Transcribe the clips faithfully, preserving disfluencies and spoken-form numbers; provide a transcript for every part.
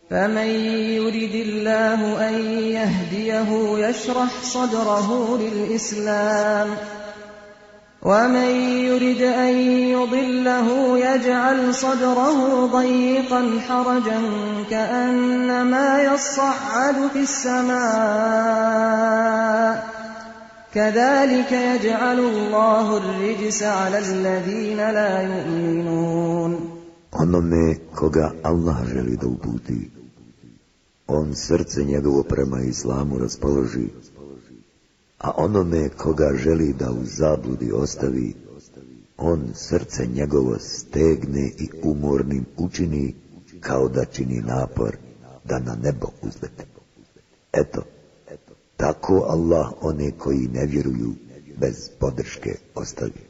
فَمَنْ يُرِدِ اللَّهُ أَنْ يَهْدِيَهُ يَشْرَحْ صَدْرَهُ لِلْإِسْلَامِ وَمَنْ يُرِدْ أَنْ يُضِلَّهُ يَجْعَلْ صَدْرَهُ ضَيِّقًا حَرَجًا كَأَنَّمَا يَصَّعَّدُ فِي السَّمَاءِ كَذَلِكَ يَجْعَلُ اللَّهُ الرِّجْسَ عَلَى الَّذِينَ لَا يُؤْمِنُونَ. Onome koga Allah želi da uputi, on srce njegovo prema islamu raspoloži, a onome koga želi da u zabludi ostavi, on srce njegovo stegne i umornim učini, kao da čini napor da na nebo uzlete. Eto, tako Allah one koji ne vjeruju bez podrške ostavi.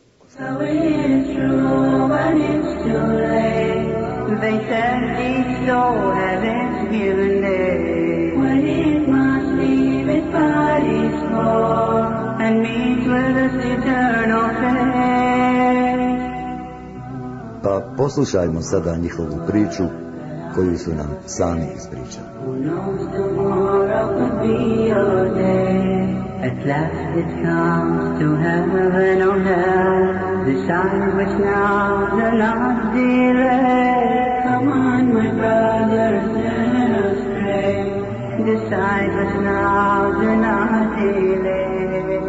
Pa poslušajmo sada njihovu priču koju su nam sami ispričali. At last it comes to heaven on earth, the sign which now does not delay. Come on, my brothers, let us pray, the sign which now does not delay.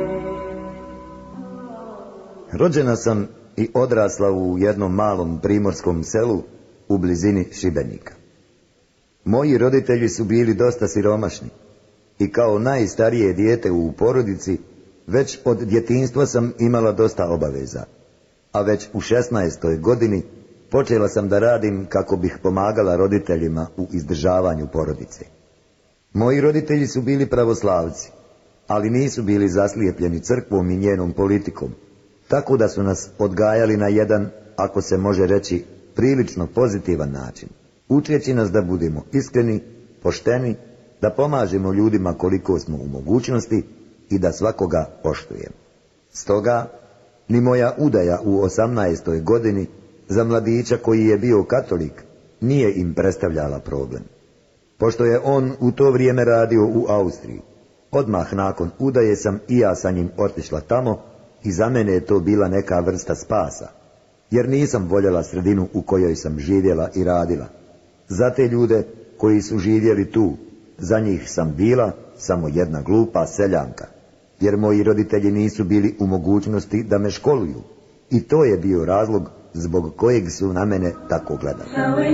Rođena sam i odrasla u jednom malom primorskom selu u blizini Šibenika. Moji roditelji su bili dosta siromašni i kao najstarije dijete u porodici već od djetinjstva sam imala dosta obaveza, a već u šesnaestoj godini počela sam da radim kako bih pomagala roditeljima u izdržavanju porodice. Moji roditelji su bili pravoslavci, ali nisu bili zaslijepljeni crkvom i njenom politikom, tako da su nas odgajali na jedan, ako se može reći, prilično pozitivan način, učeći nas da budemo iskreni, pošteni, da pomažemo ljudima koliko smo u mogućnosti i da svakoga poštujemo. Stoga, ni moja udaja u osamnaestoj godini za mladića koji je bio katolik nije im predstavljala problem. Pošto je on u to vrijeme radio u Austriji, odmah nakon udaje sam i ja sa njim otišla tamo i za mene je to bila neka vrsta spasa, jer nisam voljela sredinu u kojoj sam živjela i radila. Za te ljude koji su živjeli tu, za njih sam bila samo jedna glupa seljanka, jer moji roditelji nisu bili u mogućnosti da me školuju, i to je bio razlog zbog kojeg su na mene tako gledali.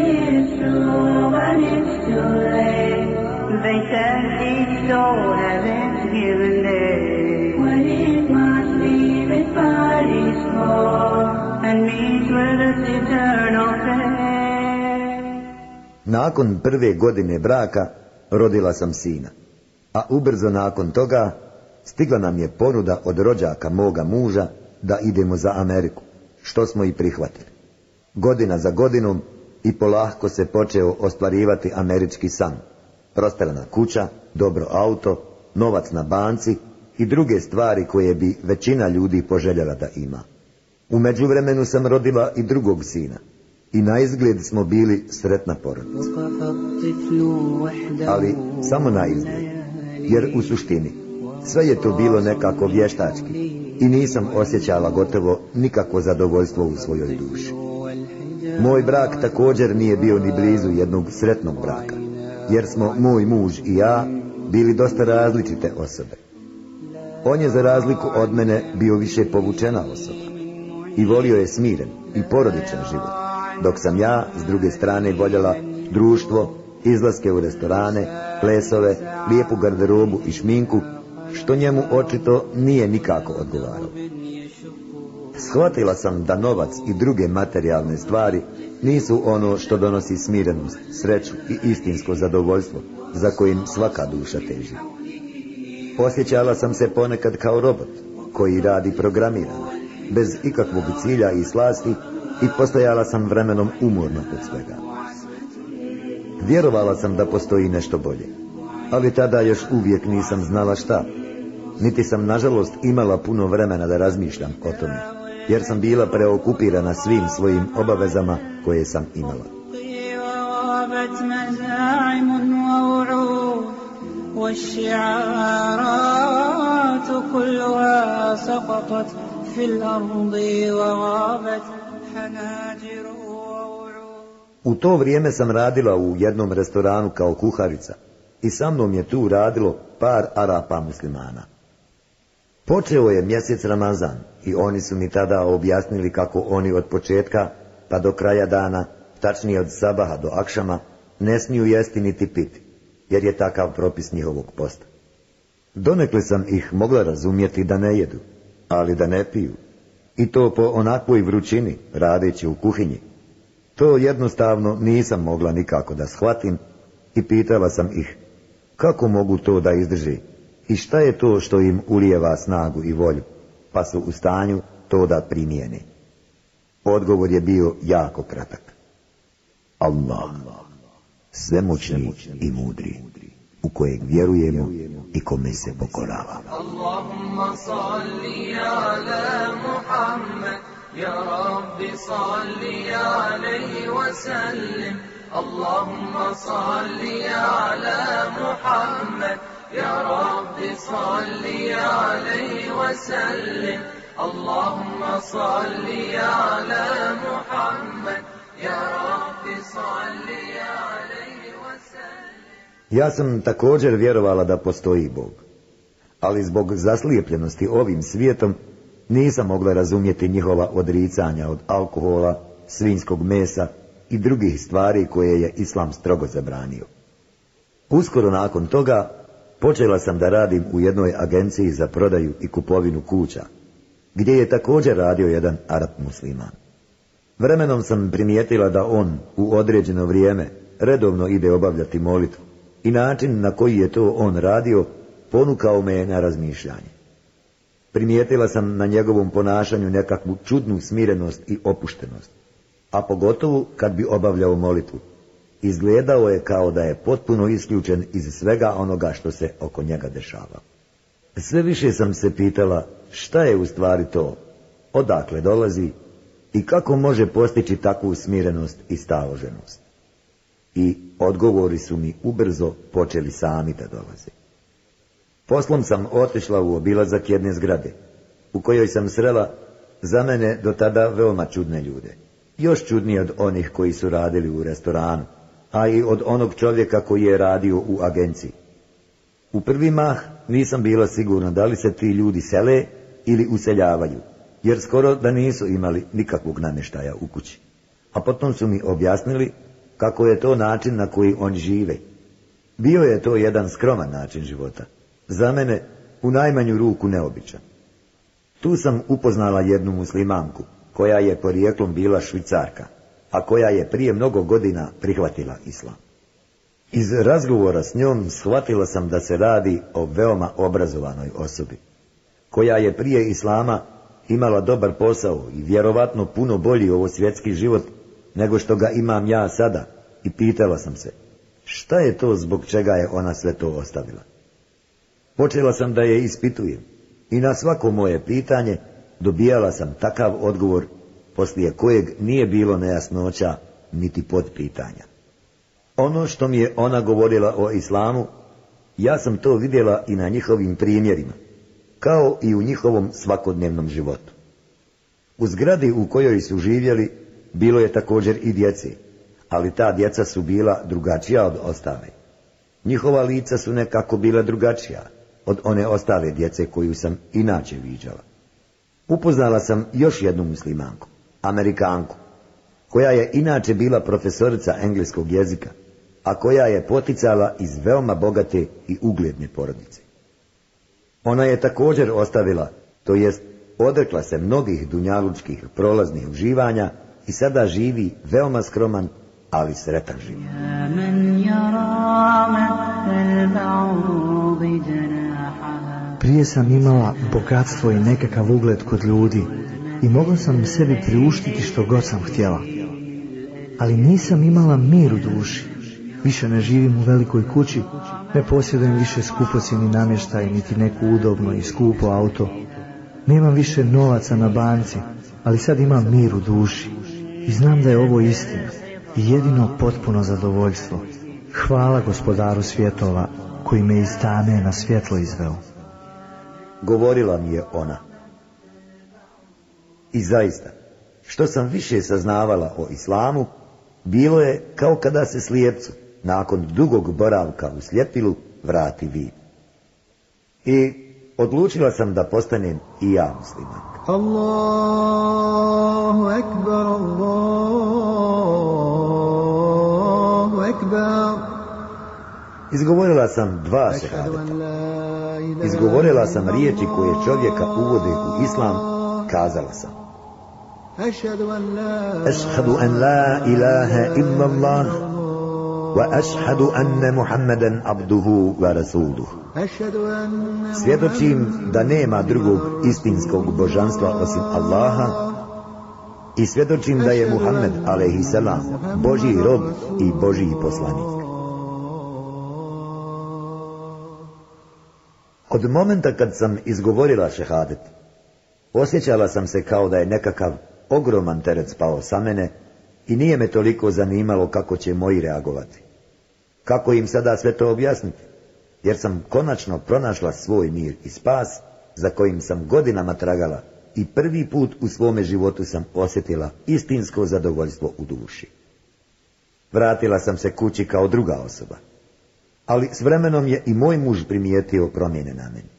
Nakon prve godine braka rodila sam sina, a ubrzo nakon toga stigla nam je ponuda od rođaka moga muža da idemo za Ameriku, što smo i prihvatili. Godina za godinom i polahko se počeo ostvarivati američki san. Prostrana kuća, dobro auto, novac na banci i druge stvari koje bi većina ljudi poželjela da ima. U međuvremenu sam rodila i drugog sina i na izgled smo bili sretna porodica. Ali samo na izgled, jer u suštini sve je to bilo nekako vještački i nisam osjećala gotovo nikakvo zadovoljstvo u svojoj duši. Moj brak također nije bio ni blizu jednog sretnog braka, jer smo moj muž i ja bili dosta različite osobe. On je za razliku od mene bio više povučena osoba i volio je smiren i porodičan život, dok sam ja s druge strane voljela društvo, izlaske u restorane, plesove, lijepu garderobu i šminku, što njemu očito nije nikako odgovaralo. Shvatila sam da novac i druge materijalne stvari nisu ono što donosi smirenost, sreću i istinsko zadovoljstvo za kojim svaka duša teži. Osjećala sam se ponekad kao robot koji radi programirano, bez ikakvog cilja i slasti, i postajala sam vremenom umorna od svega. Vjerovala sam da postoji nešto bolje, ali tada još uvijek nisam znala šta, niti sam nažalost imala puno vremena da razmišljam o tome, jer sam bila preokupirana svim svojim obavezama koje sam imala. وغابت مزاعم ووعود والشعارات كلها سقطت في الأرض وغابت حناجر ووعود. U to vrijeme sam radila u jednom restoranu kao kuharica i sa mnom je tu radilo par Arapa muslimana. Počeo je mjesec Ramazan i oni su mi tada objasnili kako oni od početka pa do kraja dana, tačnije od sabaha do akšama, ne smiju jesti niti piti, jer je takav propis njihovog posta. Donekle sam ih mogla razumjeti da ne jedu, ali da ne piju. I to po onakvoj vrućini, radeći u kuhinji. To jednostavno nisam mogla nikako da shvatim i pitala sam ih kako mogu to da izdrži i šta je to što im ulijeva snagu i volju, pa su u stanju to da primijeni. Odgovor je bio jako kratak. Allah, svemoćni i mudri, u kojeg vjerujemo i kome se pokoravamo. Allahumma salli ala Muhammad, ya Rabbi salli alaihi wa sallim. Allahumma salli ala Muhammad, ya Rabbi salli alaihi wa sallim. Allahumma salli ala Muhammad, ya Rabbi salli alaihi wa sallim. Ja sam također vjerovala da postoji Bog, ali zbog zaslijepljenosti ovim svijetom nisam mogla razumjeti njihova odricanja od alkohola, svinjskog mesa i drugih stvari koje je Islam strogo zabranio. Uskoro nakon toga počela sam da radim u jednoj agenciji za prodaju i kupovinu kuća, gdje je također radio jedan Arap musliman. Vremenom sam primijetila da on u određeno vrijeme redovno ide obavljati molitvu i način na koji je to on radio ponukao me na razmišljanje. Primijetila sam na njegovom ponašanju nekakvu čudnu smirenost i opuštenost, a pogotovo kad bi obavljao molitvu. Izgledao je kao da je potpuno isključen iz svega onoga što se oko njega dešava. Sve više sam se pitala šta je u stvari to, odakle dolazi i kako može postići takvu smirenost i staloženost. I odgovori su mi ubrzo počeli sami da dolaze. Poslom sam otišla u obilazak jedne zgrade, u kojoj sam srela za mene do tada veoma čudne ljude. Još čudnije od onih koji su radili u restoranu, a i od onog čovjeka koji je radio u agenciji. U prvi mah nisam bila sigurna da li se ti ljudi sele ili useljavaju, jer skoro da nisu imali nikakvog namještaja u kući. A potom su mi objasnili kako je to način na koji oni žive. Bio je to jedan skroman način života, za mene u najmanju ruku neobičan. Tu sam upoznala jednu muslimanku, koja je porijeklom bila Švicarka, a koja je prije mnogo godina prihvatila islam. Iz razgovora s njom shvatila sam da se radi o veoma obrazovanoj osobi, koja je prije islama imala dobar posao i vjerovatno puno bolji ovo svjetski život nego što ga imam ja sada, i pitala sam se šta je to zbog čega je ona sve to ostavila. Počela sam da je ispitujem i na svako moje pitanje dobijala sam takav odgovor poslije kojeg nije bilo nejasnoća niti podpitanja. Ono što mi je ona govorila o islamu, ja sam to vidjela i na njihovim primjerima, kao i u njihovom svakodnevnom životu. U zgradi u kojoj su živjeli bilo je također i djece, ali ta djeca su bila drugačija od ostale. Njihova lica su nekako bila drugačija od one ostale djece koju sam inače viđala. Upoznala sam još jednu muslimanku, Amerikanku, koja je inače bila profesorica engleskog jezika, a koja je poticala iz veoma bogate i ugledne porodice. Ona je također ostavila, to jest odrekla se mnogih dunjalučkih prolaznih uživanja i sada živi veoma skroman, ali sretan život. Prije sam imala bogatstvo i nekakav ugled kod ljudi i mogla sam sebi priuštiti što god sam htjela. Ali nisam imala mir u duši. Više ne živim u velikoj kući, ne posjedujem više skupocjeni namještaj, niti neku udobno i skupo auto. Nemam više novaca na banci, ali sad imam mir u duši i znam da je ovo istina. i jedino potpuno zadovoljstvo. Hvala Gospodaru svjetova koji me iz tame na svjetlo izveo. Govorila mi je ona. I zaista, što sam više saznavala o islamu, bilo je kao kada se slijepcu, nakon dugog boravka u sljepilu, vrati vid. I odlučila sam da postanem i ja muslimanka. Allahu ekber, Allahu ekber. Izgovorila sam dva šehadeta. Izgovorila sam riječi koje čovjeka uvode u islam, kazala sam. Ašhadu an la ilaha illallah wa ašhadu anne Muhammeden abduhu wa rasuluh. Svjedočim da nema drugog istinskog božanstva osim Allaha i svjedočim da je Muhammed alejhi selam Božji rob i Božji poslanik. Od momenta kad sam izgovorila šehadet, osjećala sam se kao da je nekakav ogroman teret spao sa mene i nije me toliko zanimalo kako će moji reagovati. Kako im sada sve to objasniti? Jer sam konačno pronašla svoj mir i spas za kojim sam godinama tragala i prvi put u svome životu sam osjetila istinsko zadovoljstvo u duši. Vratila sam se kući kao druga osoba. Ali s vremenom je i moj muž primijetio promjene na meni.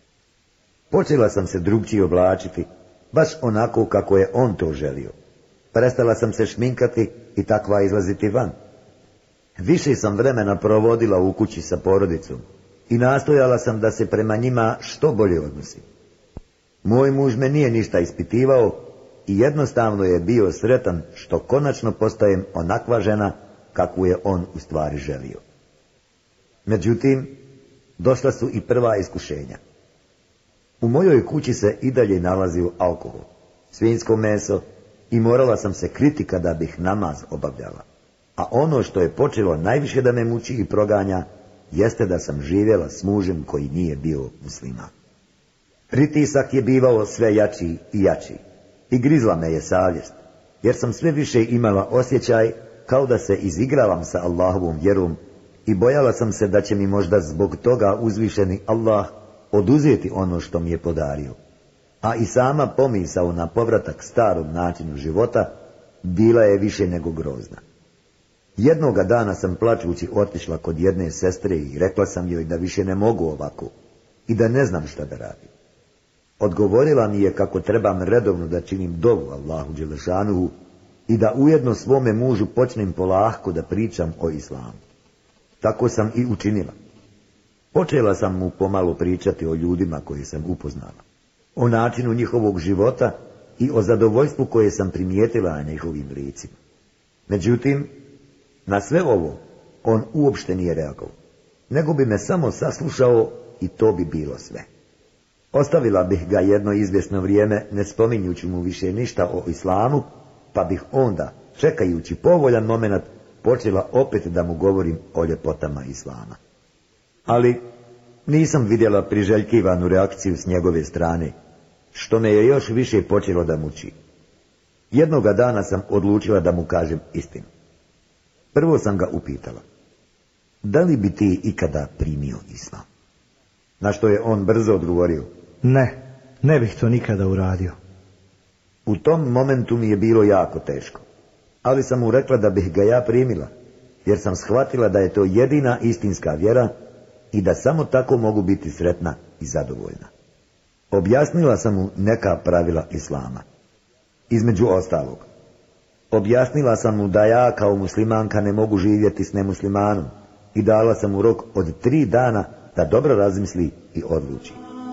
Počela sam se drugčije oblačiti, baš onako kako je on to želio. Prestala sam se šminkati i takva izlaziti van. Više sam vremena provodila u kući sa porodicom i nastojala sam da se prema njima što bolje odnosim. Moj muž me nije ništa ispitivao i jednostavno je bio sretan što konačno postajem onakva žena kakvu je on u stvari želio. Međutim, došla su i prva iskušenja. U mojoj kući se i dalje nalazio alkohol, svinjsko meso i morala sam se kriti kada bih namaz obavljala. A ono što je počelo najviše da me muči i proganja, jeste da sam živjela s mužem koji nije bio musliman. Pritisak je bivao sve jači i jači i grizla me je savjest, jer sam sve više imala osjećaj kao da se izigravam sa Allahovom vjerom i bojala sam se da će mi možda zbog toga uzvišeni Allah oduzeti ono što mi je podario. A i sama pomisao na povratak starom načinu života bila je više nego grozna. Jednoga dana sam plačući otišla kod jedne sestre i rekla sam joj da više ne mogu ovako i da ne znam šta da radim. Odgovorila mi je kako trebam redovno da činim dovu Allahu dželešanuhu i da ujedno svome mužu počnem polahko da pričam o islamu. Tako sam i učinila. Počela sam mu pomalo pričati o ljudima koje sam upoznala, o načinu njihovog života i o zadovoljstvu koje sam primijetila na njihovim licima. Međutim, na sve ovo on uopšte nije reagovao, nego bi me samo saslušao i to bi bilo sve. Ostavila bih ga jedno izvjesno vrijeme, ne spominjući mu više ništa o islamu, pa bih onda, čekajući povoljan moment, počela opet da mu govorim o ljepotama islama. Ali nisam vidjela priželjkivanu reakciju s njegove strane, što me je još više počelo da muči. Jednoga dana sam odlučila da mu kažem istinu. Prvo sam ga upitala, da li bi ti ikada primio islam? Na što je on brzo odgovorio, ne, ne bih to nikada uradio. U tom momentu mi je bilo jako teško, ali sam mu rekla da bih ga ja primila, jer sam shvatila da je to jedina istinska vjera i da samo tako mogu biti sretna i zadovoljna. Objasnila sam mu neka pravila islama. Između ostalog, objasnila sam mu da ja kao muslimanka ne mogu živjeti s nemuslimanom i dala sam mu rok od tri dana da dobro razmisli i odluči.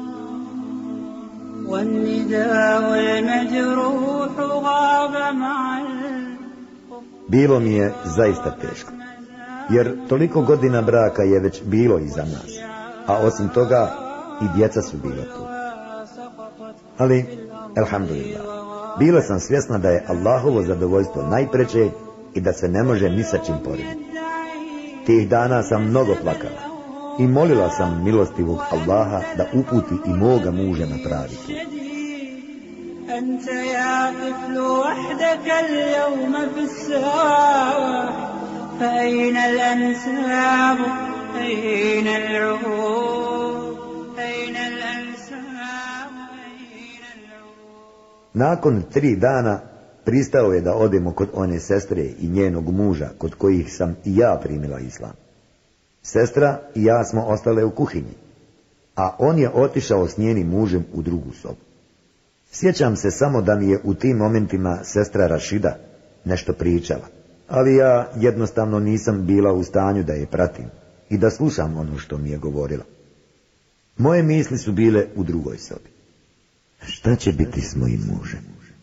Bilo mi je zaista teško, jer toliko godina braka je već bilo iza nas, a osim toga i djeca su bila tu. Ali, elhamdulillah, bila sam svjesna da je Allahovo zadovoljstvo najpreče i da se ne može ni sa čim porediti. Tih dana sam mnogo plakala i molila sam milostivog Allaha da uputi i moga muža na pravi put. أنت يا طفل وحدك اليوم في الساحة فأين الأنساب أين العهود أين الأنساب أين العهود. Nakon tri dana pristao je da odemo kod one sestre i njenog muža, kod kojih sam i ja primila islam. Sestra i ja smo ostale u kuhinji, a on je otišao s njenim mužem u drugu sobu. Sjećam se samo da mi je u tim momentima sestra Rašida nešto pričala, ali ja jednostavno nisam bila u stanju da je pratim i da slušam ono što mi je govorila. Moje misli su bile u drugoj sobi. Šta će biti s mojim mužem?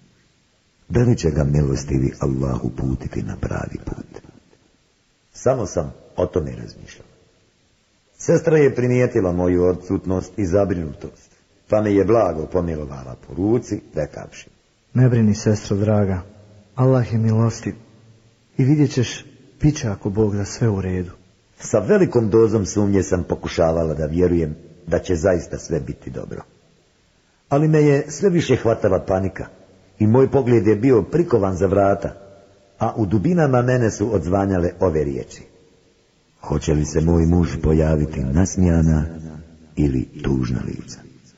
Da li će ga milostivi Allah uputiti na pravi put? Samo sam o tome razmišljala. Sestra je primijetila moju odsutnost i zabrinutost, pa me je blago pomilovala po ruci, rekavši: Ne brini, sestro draga, Allah je milostiv i vidjet ćeš, bit će ako Bog da sve u redu. Sa velikom dozom sumnje sam pokušavala da vjerujem da će zaista sve biti dobro. Ali me je sve više hvatala panika i moj pogled je bio prikovan za vrata, a u dubinama mene su odzvanjale ove riječi: Hoće li se moj muž pojaviti nasmijana ili tužna lica?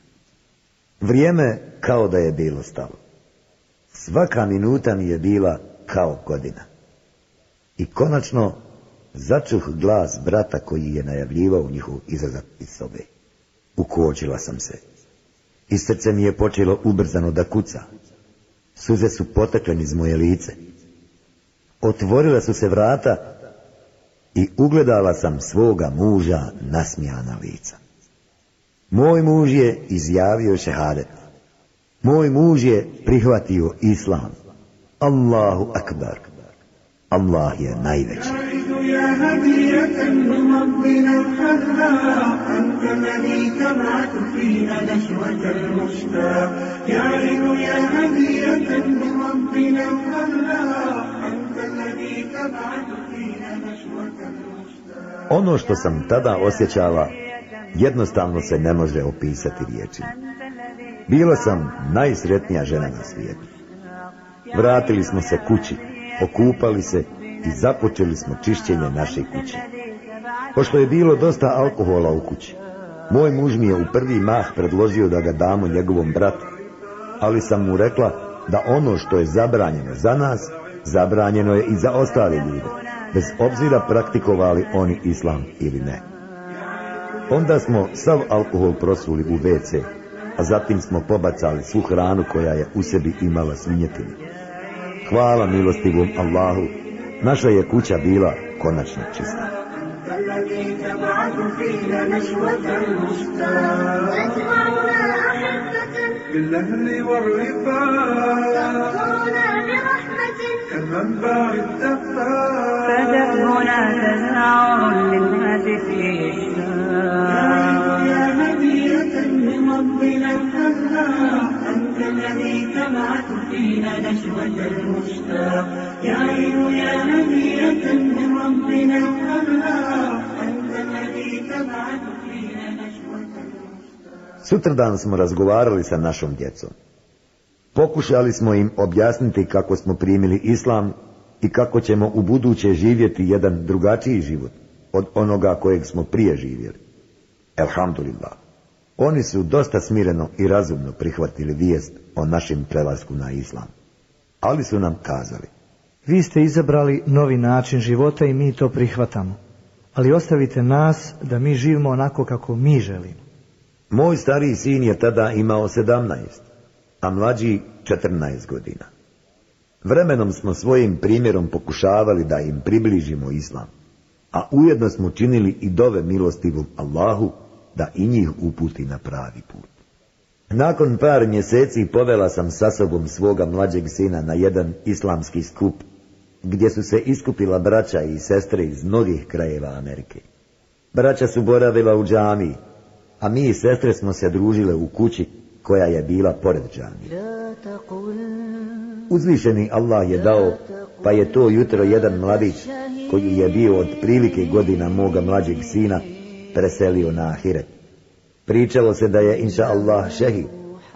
Vrijeme kao da je bilo stalo. Svaka minuta mi je bila kao godina. I konačno začuh glas brata koji je najavljivao njihov izlazak iz sobe. Ukočila sam se i srce mi je počelo ubrzano da kuca. Suze su potekle niz moje lice. Otvorila su se vrata i ugledala sam svoga muža nasmijana lica. Moj muž je izjavio šehadet. Moj muž je prihvatio islam. Allahu akbar. Allah je najveći. Ono što sam tada osjećala jednostavno se ne može opisati riječima. Bila sam najsretnija žena na svijetu. Vratili smo se kući, okupali se i započeli smo čišćenje naše kuće. Pošto je bilo dosta alkohola u kući, moj muž mi je u prvi mah predložio da ga damo njegovom bratu, ali sam mu rekla da ono što je zabranjeno za nas, zabranjeno je i za ostale ljude, bez obzira praktikovali oni islam ili ne. Onda smo sav alkohol prosuli u ve ce, a zatim smo pobacali svu hranu koja je u sebi imala svinjetinu. Hvala milostivom Allahu, naša je kuća bila konačno čista. Sutradan smo razgovarali sa našom djecom. Pokušali smo im objasniti kako smo primili islam i kako ćemo u buduće živjeti jedan drugačiji život od onoga kojeg smo prije živjeli. Elhamdulillah. Oni su dosta smireno i razumno prihvatili vijest o našem prelasku na islam. Ali su nam kazali: Vi ste izabrali novi način života i mi to prihvatamo. Ali ostavite nas da mi živimo onako kako mi želimo. Moj stariji sin je tada imao sedamnaest, a mlađi četrnaest godina. Vremenom smo svojim primjerom pokušavali da im približimo islam, a ujedno smo činili i dove milostivom Allahu da i njih uputi na pravi put. Nakon par mjeseci povela sam sa sobom svoga mlađeg sina na jedan islamski skup, gdje su se iskupila braća i sestre iz mnogih krajeva Amerike. Braća su boravila u džamiji, a mi i sestre smo se družile u kući koja je bila pored džamije. Uzvišeni Allah je dao, pa je to jutro jedan mladić, koji je bio od prilike godina moga mlađeg sina, preselio na ahiret. Pričalo se da je inša Allah šehid,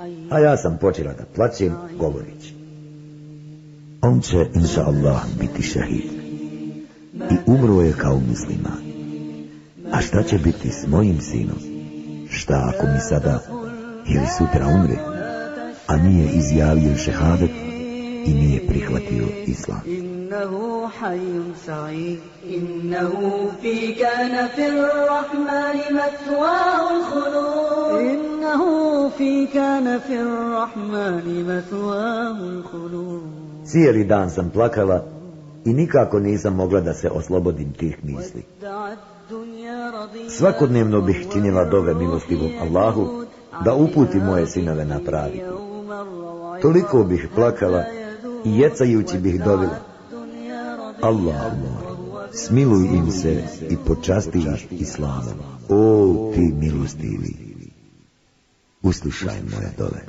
A ja sam počela da plaćem, govoreći: on će, inša Allah, biti šehid. I umro je kao musliman. A šta će biti s mojim sinom? Šta ako mi sada ili sutra umre, a nije izjavio šehadet i nije prihvatio islam? إنه حي سعيد إنه في كان في الرحمن مثواه الخلود إنه في كان في الرحمن مثواه الخلود. Cijeli dan sam plakala i nikako nisam mogla da se oslobodim tih misli. Svakodnevno bih činila dove milostivom Allahu da uputi moje sinove na pravi put. Toliko bih plakala i jecajući bih dovila: Allah moj, smiluj im se i počasti ih islamom. O ti milostivi, uslušaj moje dove.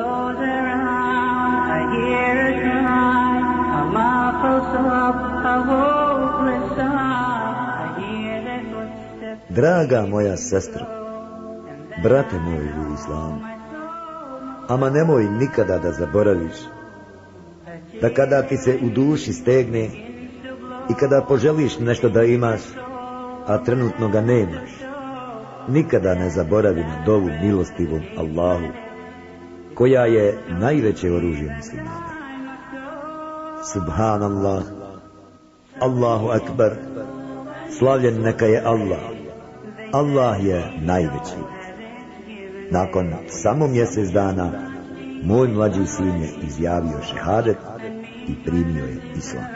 Draga moja sestro, brate moj u islamu, ama nemoj nikada da zaboraviš da kada ti se u duši stegne i kada poželiš nešto da imaš, a trenutno ga nemaš, nikada ne zaboravi na dovu milostivom Allahu, koja je najveće oružje muslimana. Subhanallah, Allahu akbar, slavljen neka je Allah. Allah je najveći. Nakon samo mjesec dana moj mlađi sin je izjavio šehadet i primio je islam.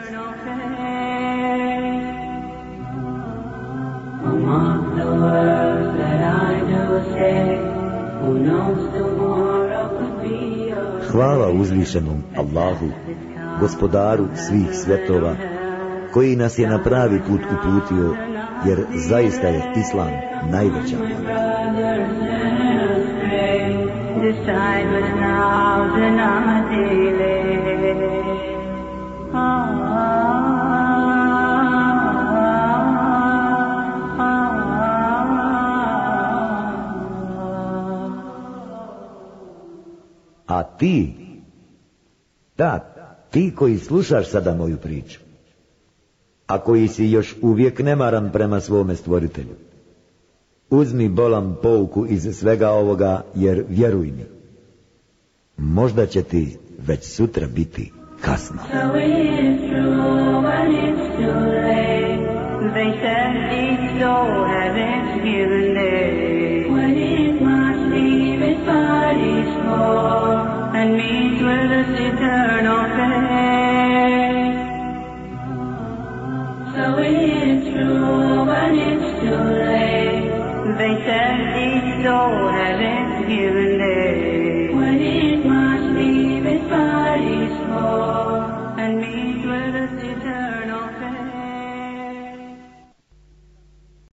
Hvala uzvišenom Allahu, gospodaru svih svjetova, koji nas je na pravi put uputio, jer zaista je islam najveća A ti, da, ti koji slušaš sada moju priču, a koji si još uvijek nemaran prema svome stvoritelju, uzmi bolan pouku iz svega ovoga, jer vjeruj mi, možda će ti već sutra biti kasno. And meet with us eternal fate. So it's true, but it's too late. They said each soul has its given day. When it must leave its body's floor and meet with us eternal fate.